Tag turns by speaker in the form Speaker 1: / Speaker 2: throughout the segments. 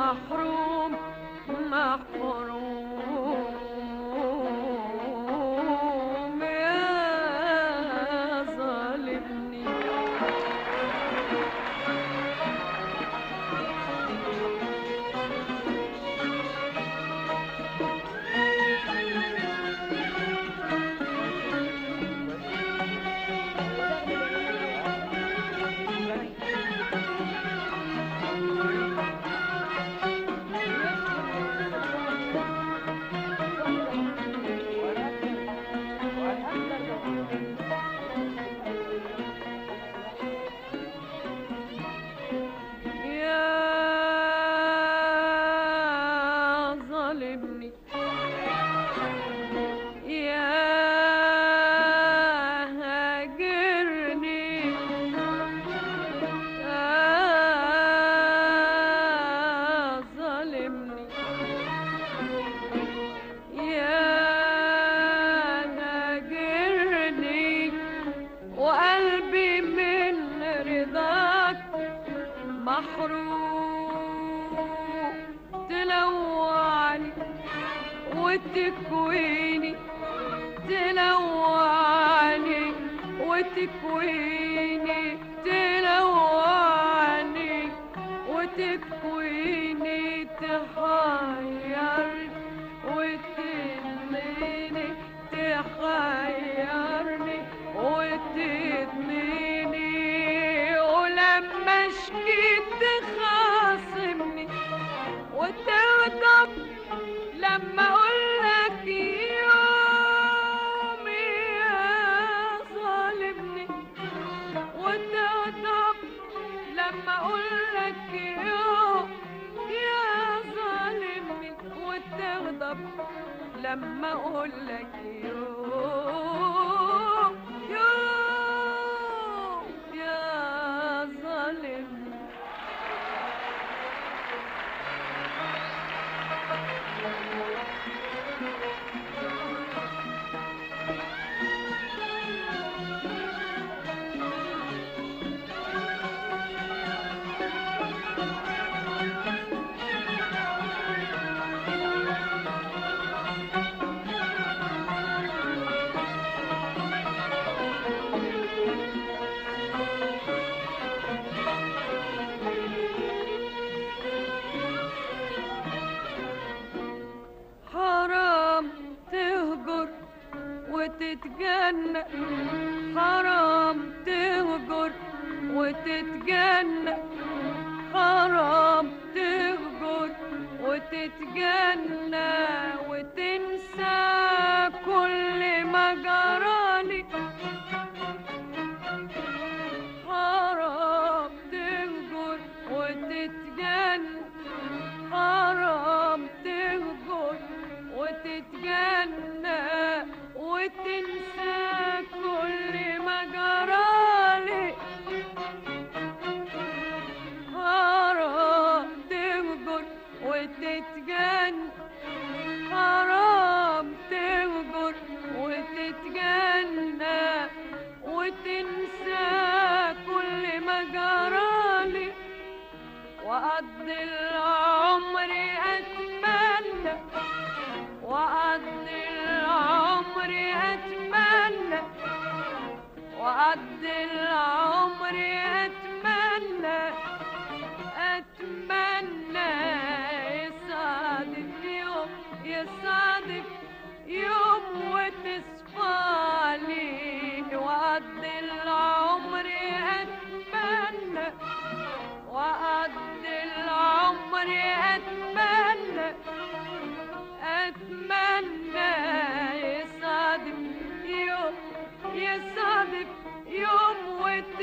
Speaker 1: محروم محروم يا ظالمني. وقلبي من رضاك محروم، تلوعني وتكويني، تلوعني وتكويني، تلوعني وتكويني، تحيرني وتدمني، تحيرني وتدمني، ولما اشكيت تخاصمني وتغضب لما اقولك يوم يا ظالمني، وتغضب لما اقولك يوم يا ظالمني، وتغضب لما اقولك يوم يوم يا ظالمني. حرام تهجر وتتجنى، حرام تهجر وتتجنى، حرام تهجر وتتجنى، وتنسى كل ما جرالي. حرام تهجر وتتجنى، حرام تهجر وتتجنى، وتنسى كل ما جرالي. حرام تهجر وتتجنى، حرام تهجر وتتجنى، وتنسى كل ما جرالي. وأقضي العمر أتمنى، وأقضي العمر أتمنى، وأقضي العمر أتمنى، أتمنى يصادف يوم، يصادف يوم وتصفالي. وأقضي العمر أتمنى، وأقضي العمر أتمنى، أتمنى يصادف يوم، يصادف يوم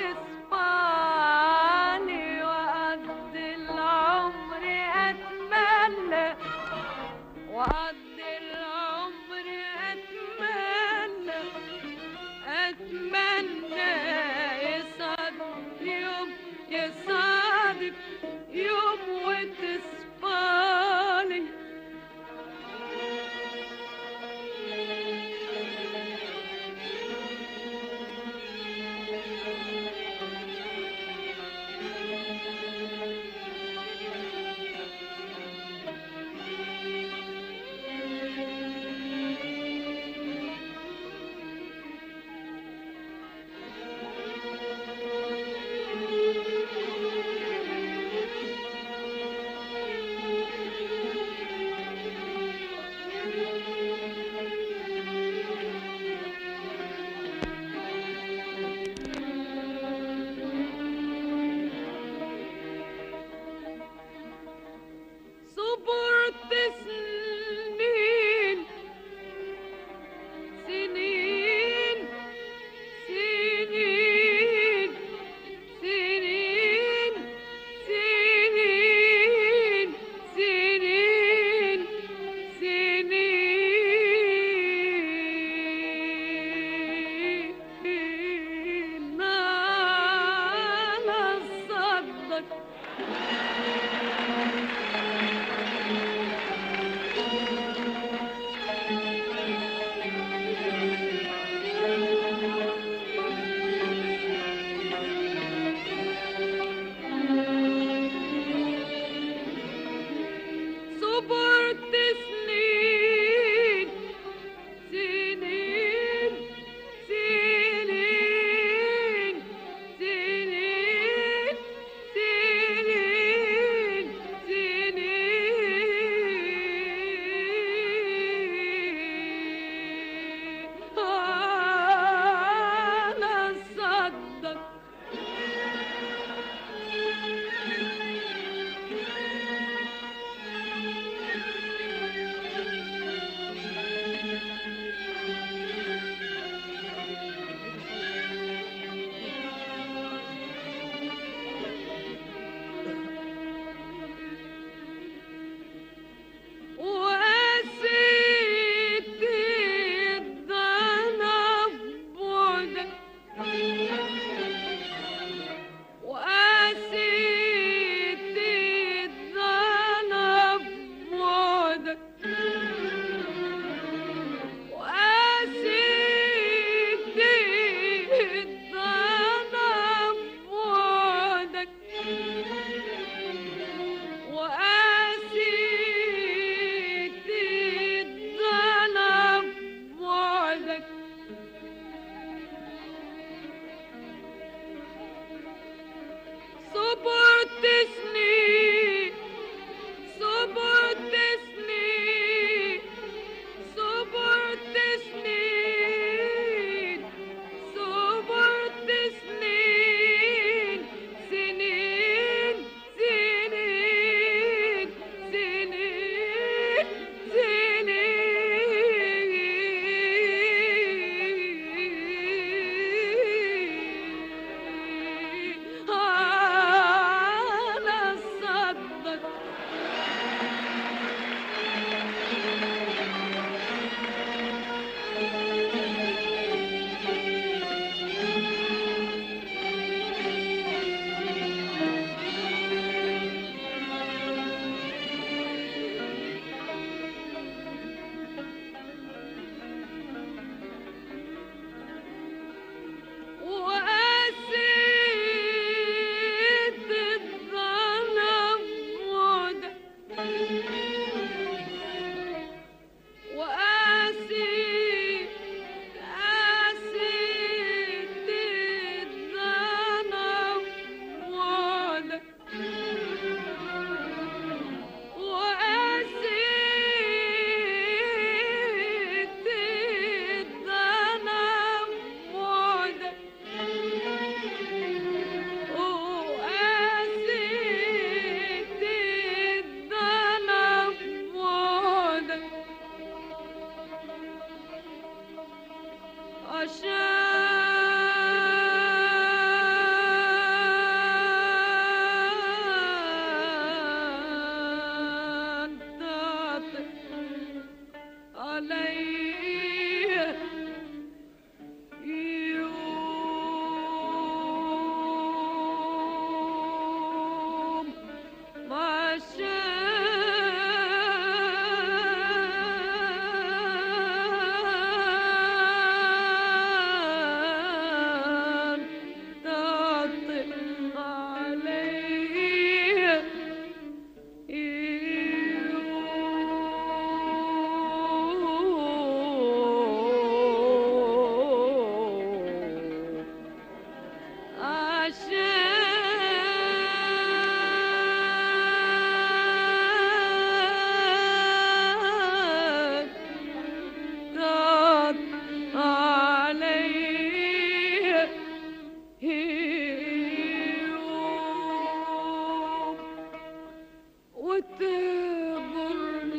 Speaker 1: وتهجرني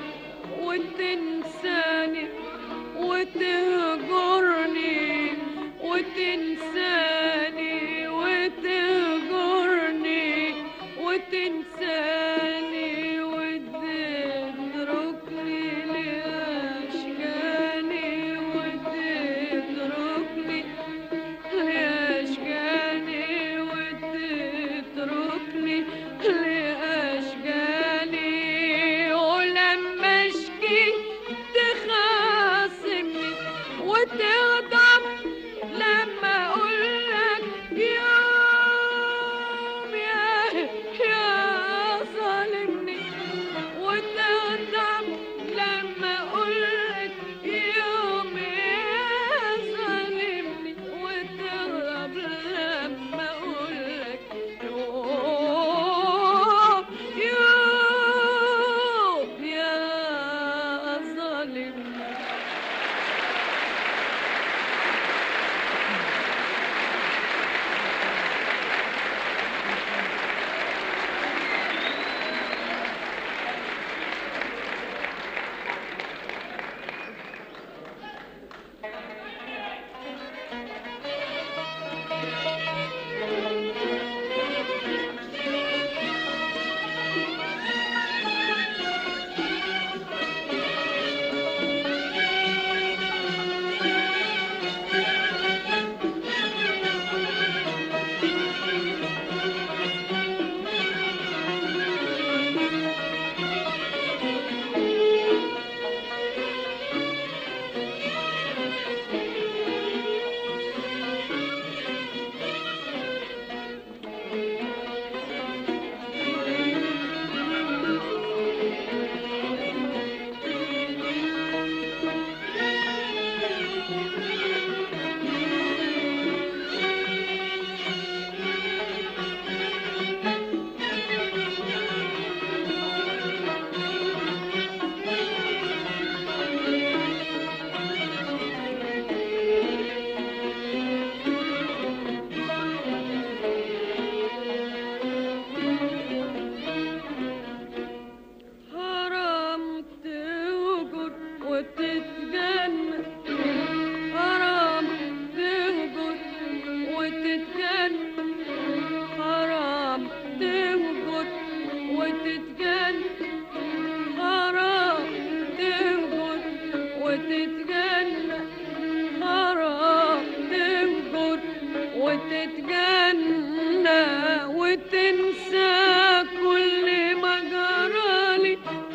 Speaker 1: وتنساني وتهجرني وتنساني وتهجرني وتنساني وتتركني لأشجاني وتتركني لأشجاني وتتركني لأشجاني ولما اشكي تخاصمني وتغضب لما اقولك يوم يا ظالمني وتغضب لما اقولك يوم يا ظالمني وتغضب لما اقولك يوم يا ظالمني. حرام تهجر وتتجنن حرام تهجر وتتجنن حرام تهجر وتتجنن حرام تهجر وتتجنن حرام تهجر وتتجنن وتنسى كل ما جرالي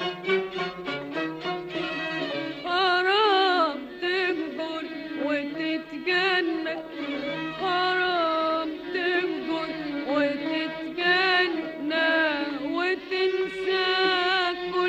Speaker 1: حرام تهجر وتتجنن حرام تهجر وتتجنن وتنسى كل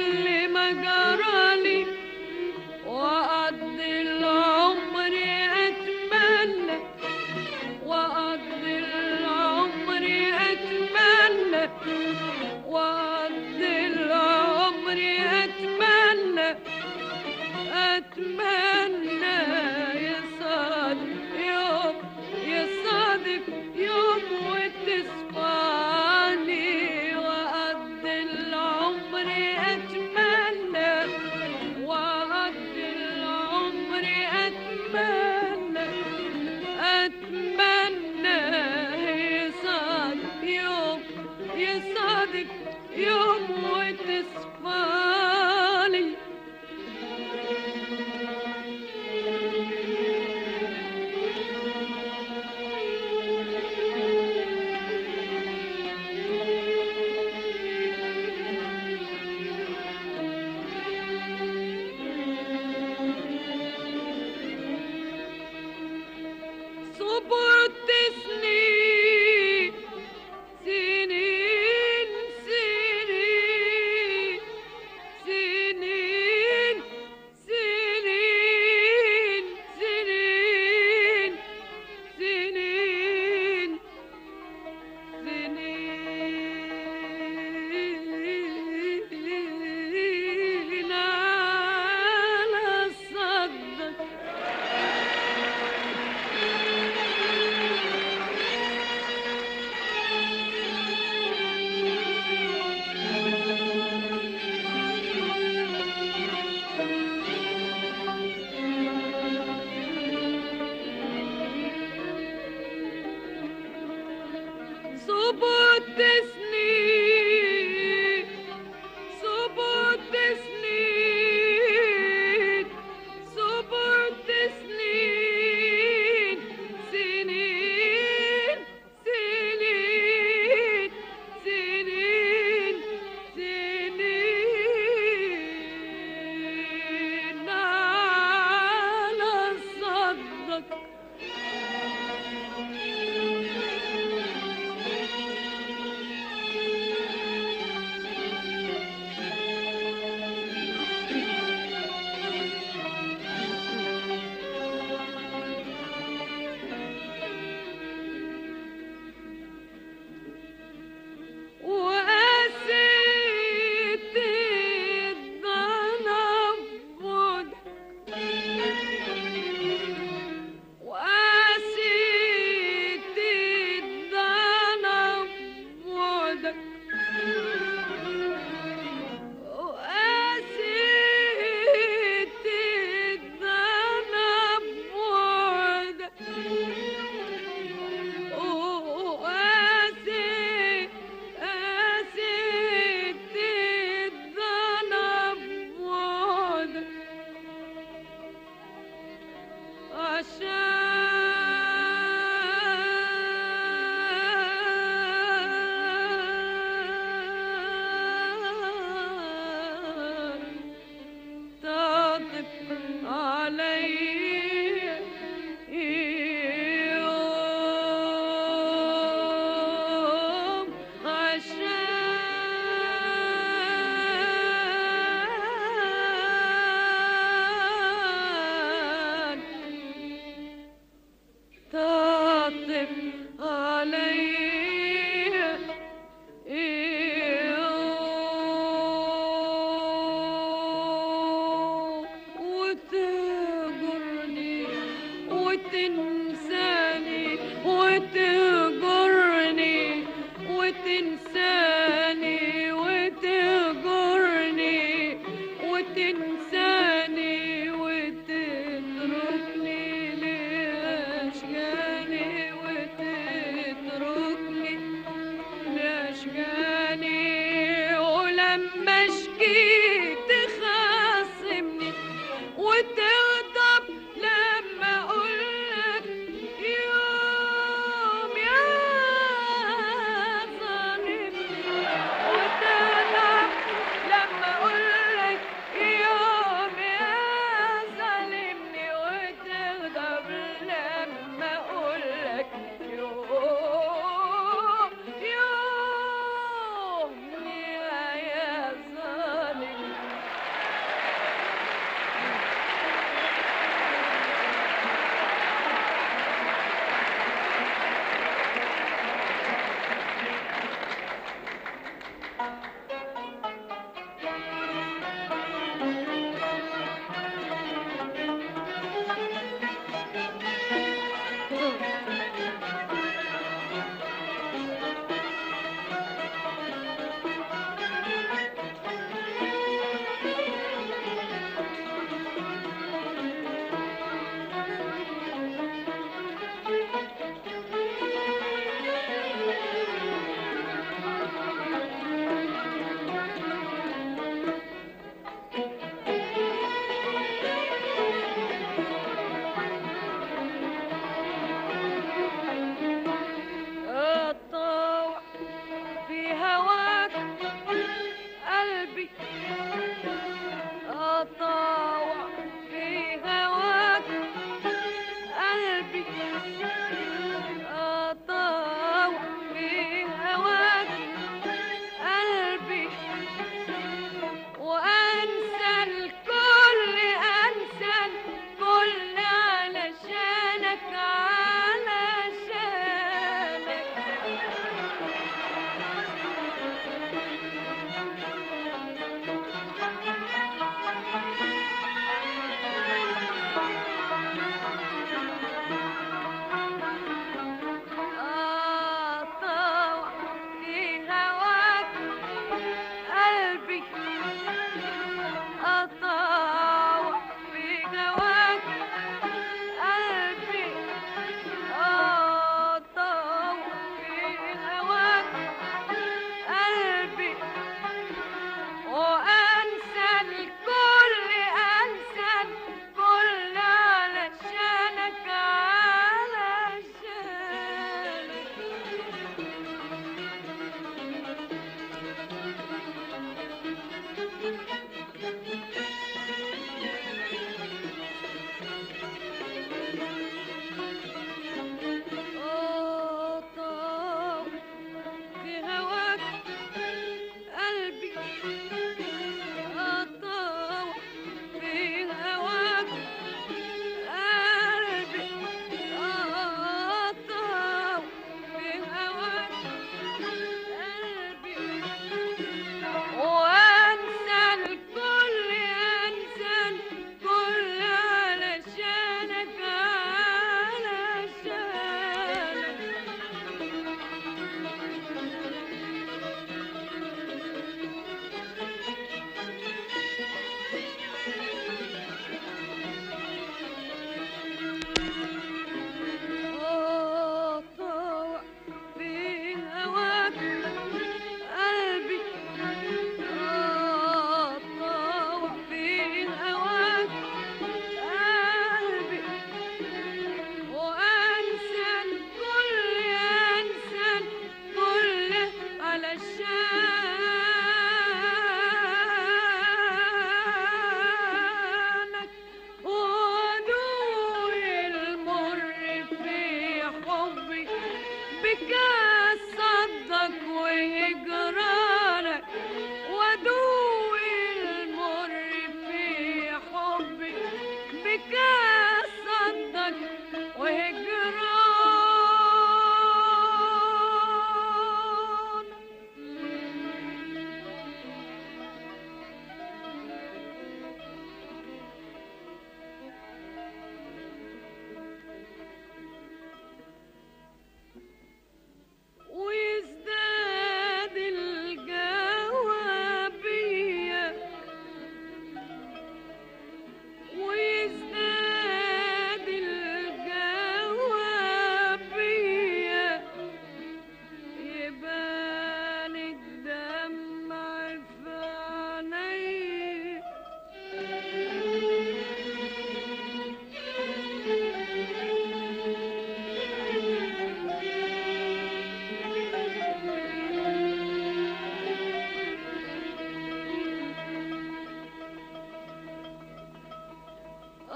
Speaker 1: تيجي تخاصمني وتغضب لما اقولك يوم يا ظالمني، وتغضب لما اقولك يوم يا ظالمني، وتغضب لما اقولك يوم يا ظالمني. الطوع في هواك قلبي، الطوع في هواك قلبي، الطوع في هواك قلبي، وانسى الكل، انسى الكل علشانك، علشانك. الطوع في هواك قلبي، الطوع في هواك قلبي، الطوع في هواك قلبي، وانسى الكل، انسى الكل علشانك، علشانك.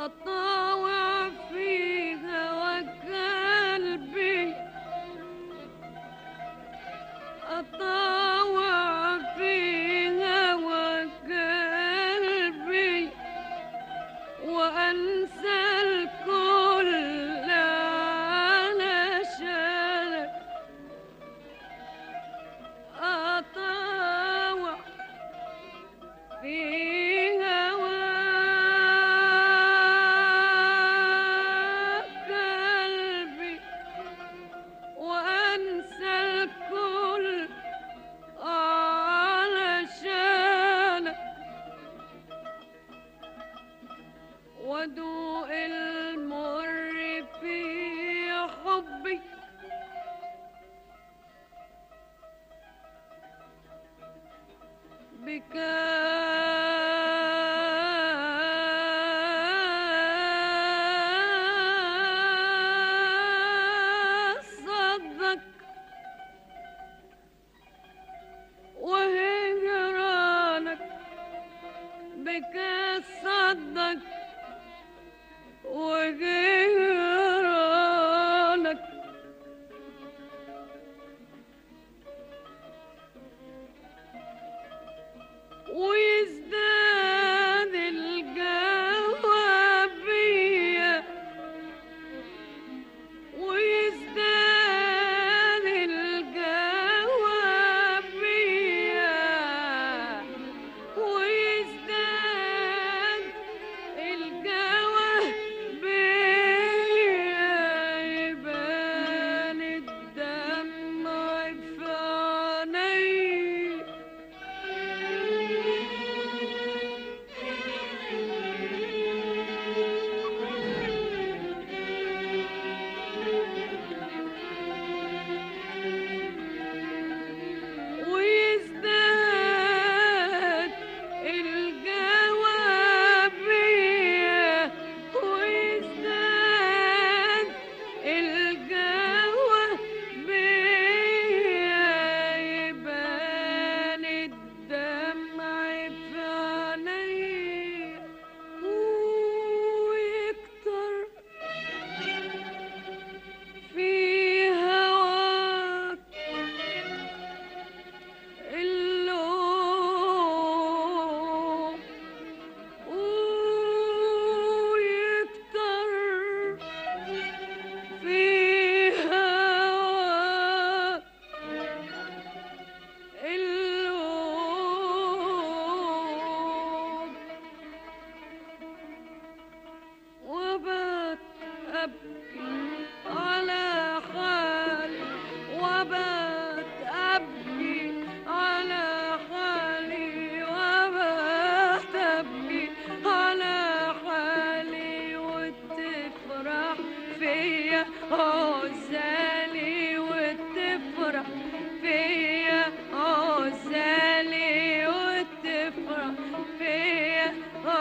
Speaker 1: أطاوع في هواك قلبي، أطاوع في هواك قلبي، وأنسى الكل علشانك. أطاوع في هواك قلبي، وأنسى الكل علشانك، وادوق المر في حبي، بكاس صدق وهجرانك، بكاس صدق وهجرانك، ويزداد الجواب بيا، ويزداد الجواب بيا، ويزداد الجواب بيا، يبان الدمع في عيني، ويزداد الجواب بيا، ويزداد الجواب بيا، يبان الدمع في عيني، ويكتر في هواك اللوم، ويكتر في هواك اللوم، وبات أبكي على حالي، وبات أبكي على حالي، وبات أبكي على حالي، وتفرح فيا عزالي، وتفرح فيا عزالي، وتفرح فيا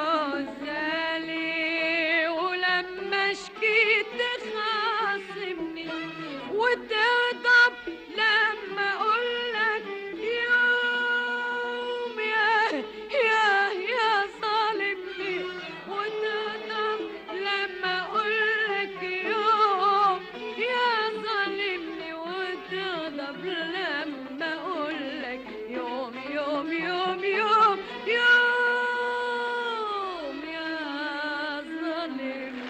Speaker 1: عزالي، ولما شكيت تخاصمني، وتغضب لما اقولك يوم يا ظالمني، وتغضب لما اقولك يوم يا ظالمني، وتغضب لما اقولك يوم يوم يوم يوم يوم يا ظالمني.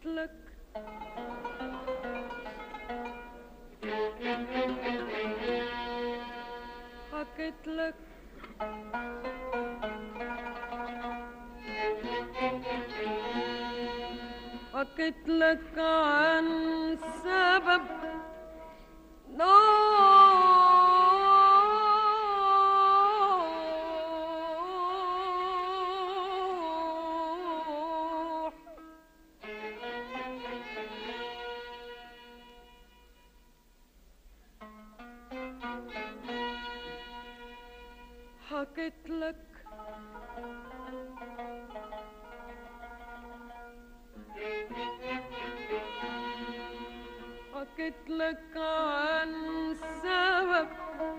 Speaker 1: لك حكيت لك حكيت لك عن سبب نوح حكيت لك حكيت لك عن سبب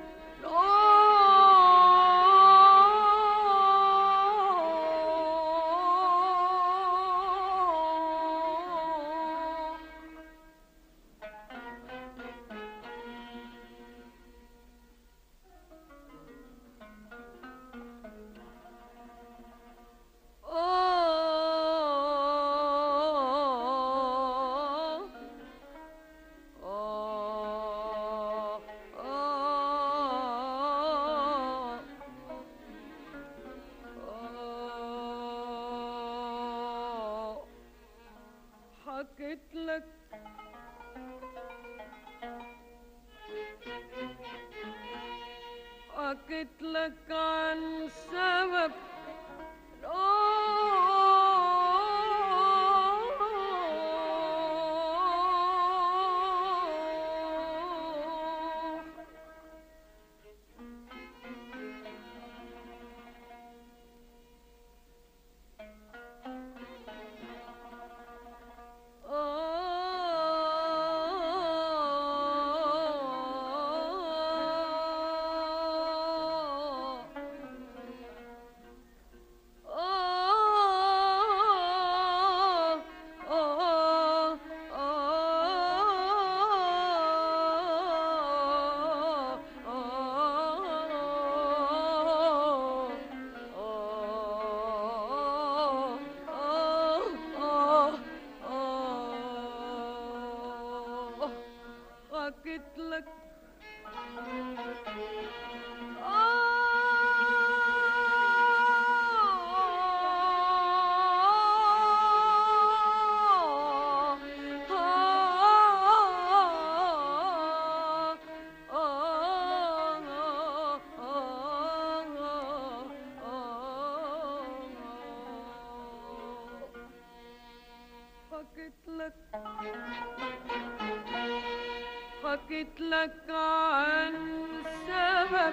Speaker 1: حكيت لك حكيت لك عن سبب حكيت لك حكيت لك حكيت لك عن سبب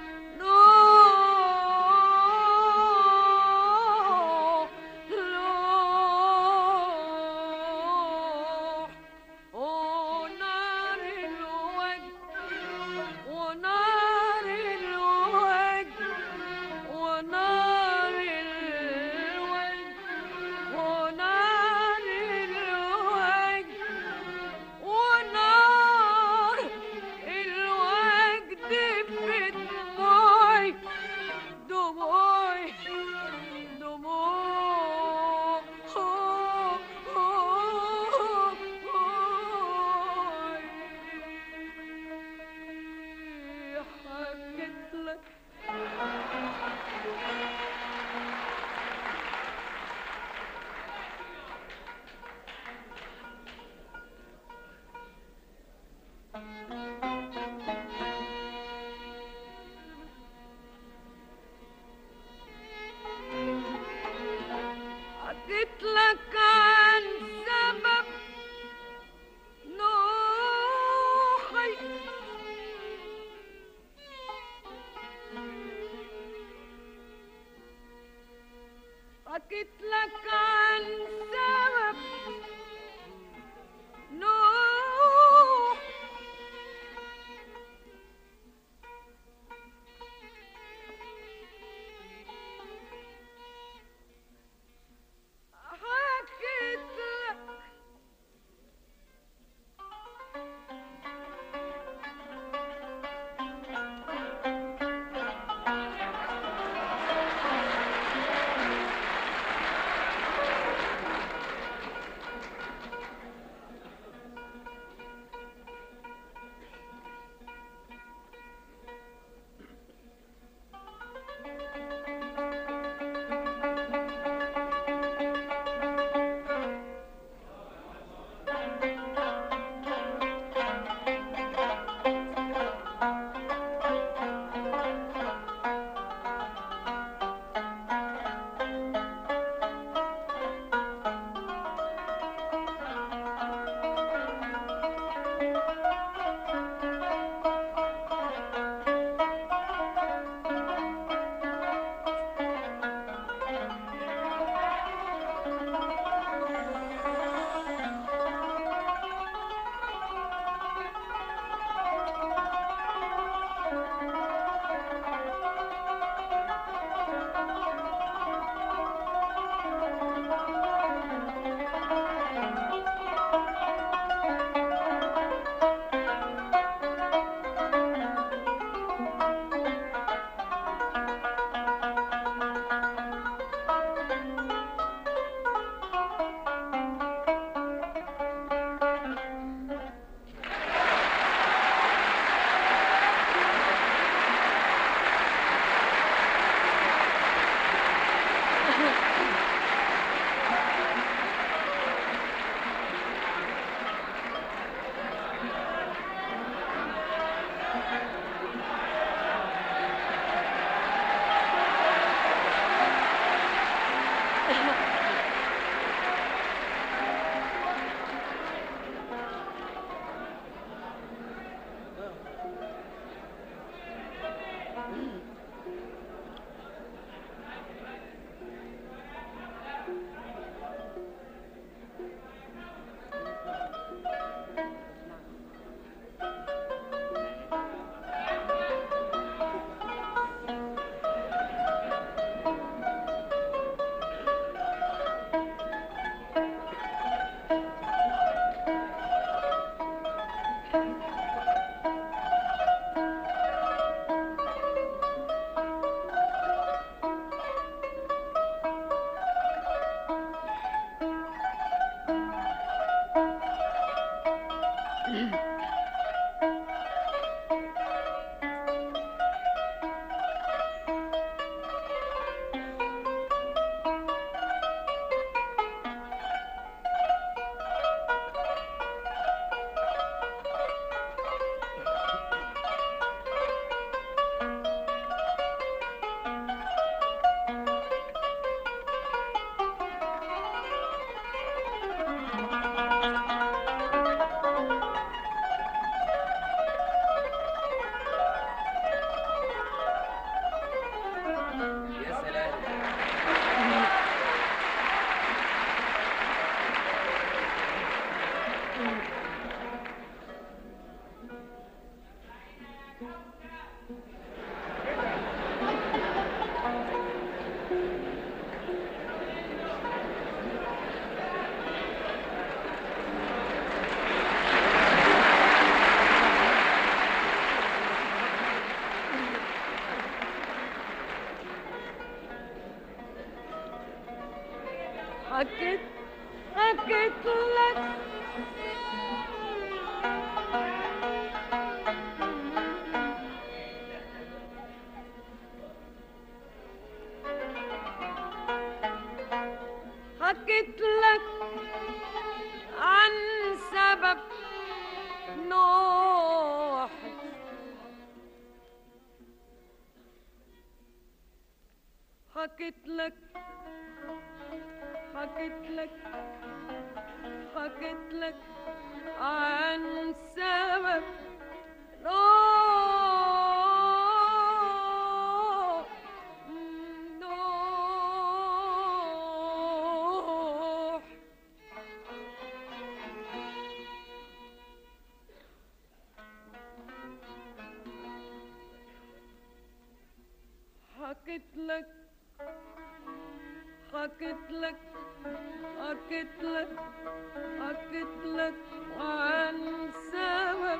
Speaker 1: نوح نوح ونار الوجد ونار الوجد ونار الوجد ونار الوجد ونار الوجد في دموعي دموعي دموع حكيت لك حكيت لك عن سبب نوحي حكيت لك عن سبب نوح حكيت لك حكيت حكيت لك حكيت لك عن سبب نوح حكيت لك حكيت لك حكيت لك عن سبب نوح نوح حكيت لك حكيت لك حكيت لك حكيت لك عن سبب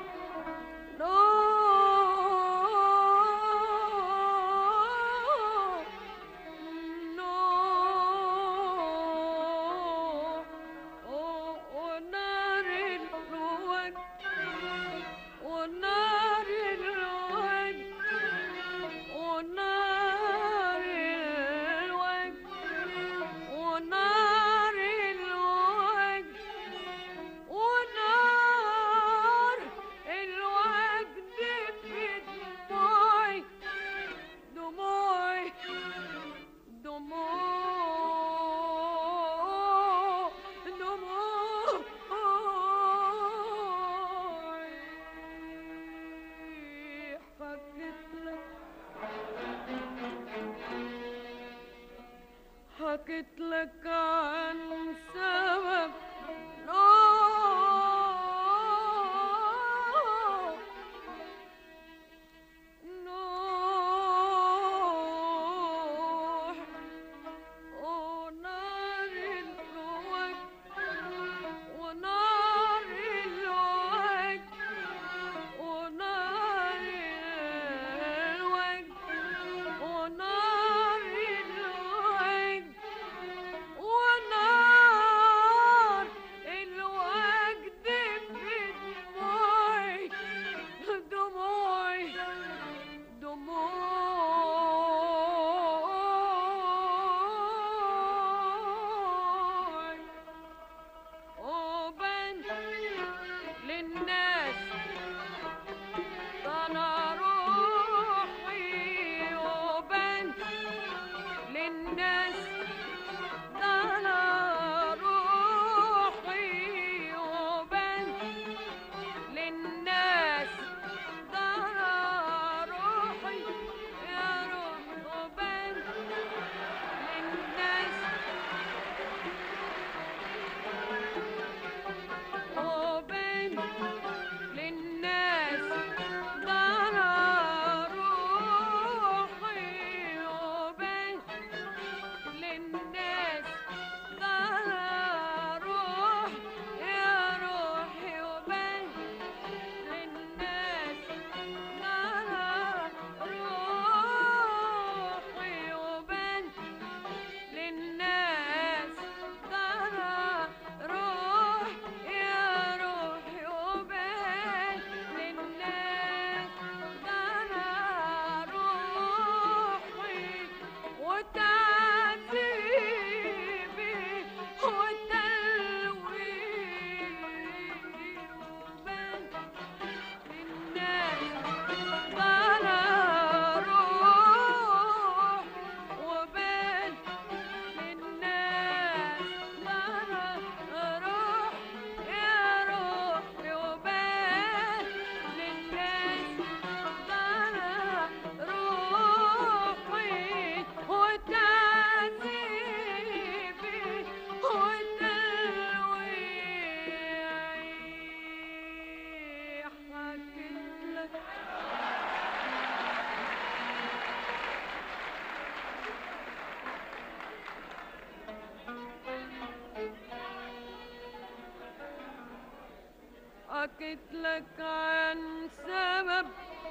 Speaker 1: نوح نوح ونار الوجد ونار الوجد ونار الوجد ونار الوجد ونار الوجد في دموعي دموعي دموع دموعي حكيت لك عن سبب نوح نوح ونار الوجد ونار الوجد ونار الوجد ونار الوجد حكيت لك عن سبب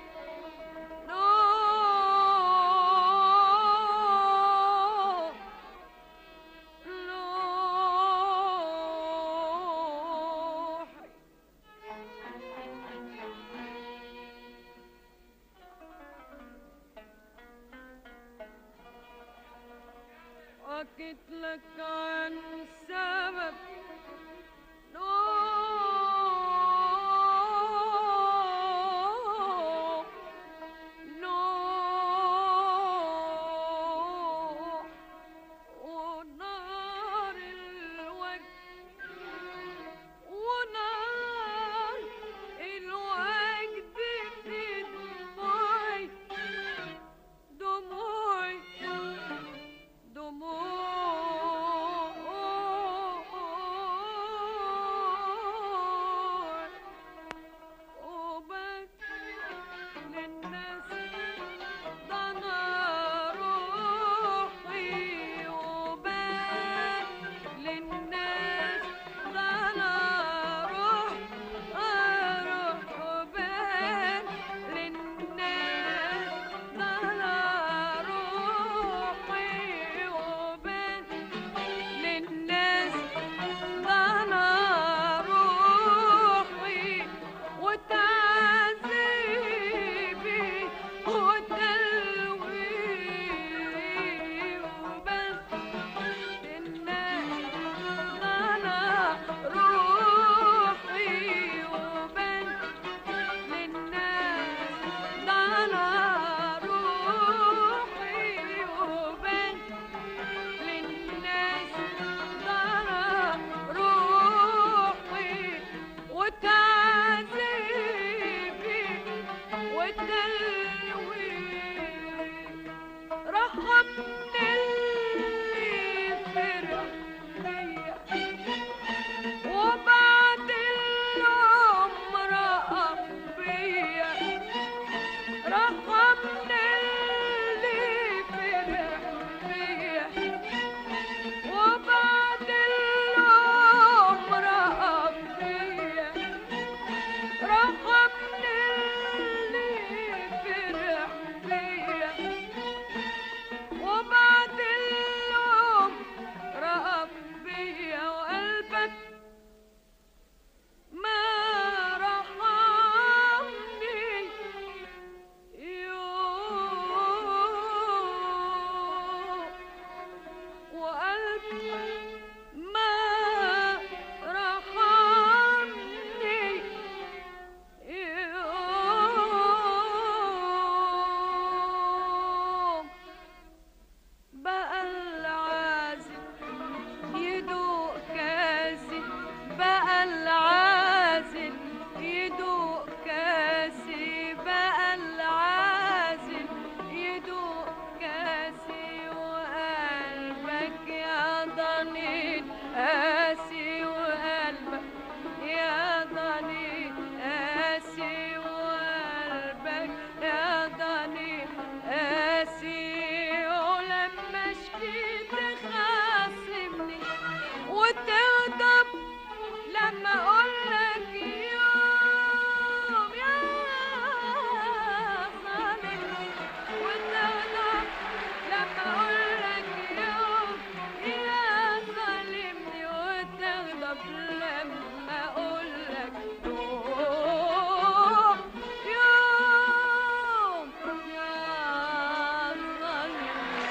Speaker 1: نوحي. حكيت لك عن سبب ونار الوجد ونار الوجد في دموعي دموعي دموعي وبك للناس ده أنا روحي وبك للناس ده أنا روح أروح وبك للناس ده أنا روحي وبك للناس ده أنا روحي وتعذيبي وتلويني وبس للناس ده أنا روحي وبس للناس ده أنا روحي وبس للناس ده أنا روحي وتعذيبي وتلويني رحمني اللي فرح بيا وبعد العمر رأف بيا رحمني اللي فرح بيا وبعد العمر رأف بيا رحمني اللي فرح بيا وبعد اليوم رأف بيا وقلبك ما رحمني يوم وقلبك ما رحمني يوم بقى العازل يدوق كاسي بقى العازل يدوق كاسي بقى العازل يدوق كاسي وقلبك يا ضنين قاسي وقلبك يا ضنين قاسي وقلبك يا ضنين قاسي ولما شكيت تخاصمني وتغضب لما اقولك يوم يا ظالمني وتغضب لما اقولك يوم يا ظالمني وتغضب لما اقولك يوم يوم يا ظالمني.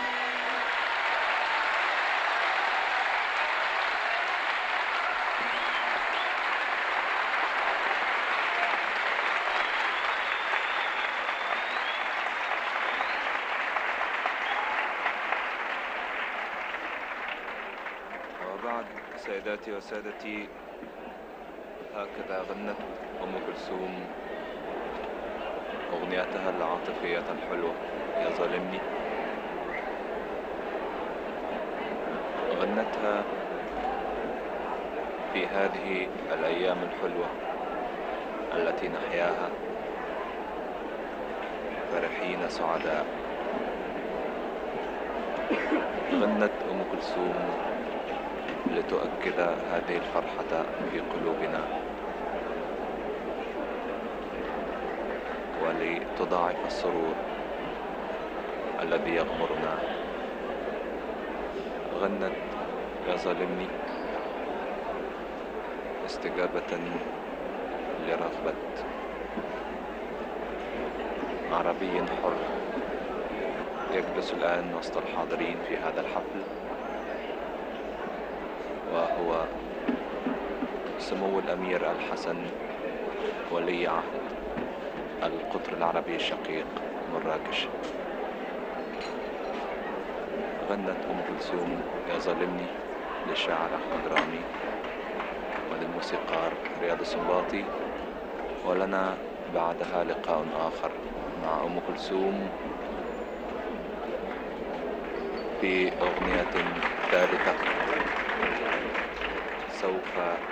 Speaker 2: وبعد سيداتي وسادتي هكذا غنت أم كلثوم أغنيتها العاطفية الحلوة يا ظالمني. غنتها في هذه الأيام الحلوة التي نحياها فرحين سعداء. غنت أم كلثوم لتؤكد هذه الفرحة في قلوبنا تضاعف السرور الذي يغمرنا. غنت يا ظالمني استجابة لرغبة عربي حر يجلس الآن وسط الحاضرين في هذا الحفل، وهو سمو الأمير الحسن ولي عهد القطر العربي الشقيق مراكش. غنت أم كلثوم يا ظالمني للشاعر أحمد رامي وللموسيقار رياض السنباطي، ولنا بعدها لقاء آخر مع أم كلثوم بأغنية ثالثة سوف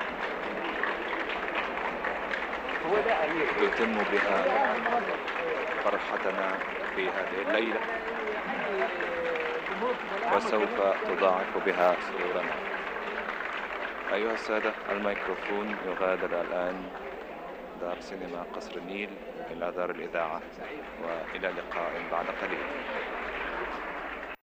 Speaker 2: يتم بها فرحتنا في هذه الليلة، وسوف تضاعف بها سرورنا. أيها السادة، الميكروفون يغادر الآن دار سينما قصر النيل إلى دار الإذاعة، وإلى لقاء بعد قليل.